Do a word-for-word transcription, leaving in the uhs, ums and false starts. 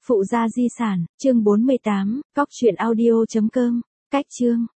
Phụ gia di sản, chương bốn mươi tám, cóc truyện audio chấm com, cách chương.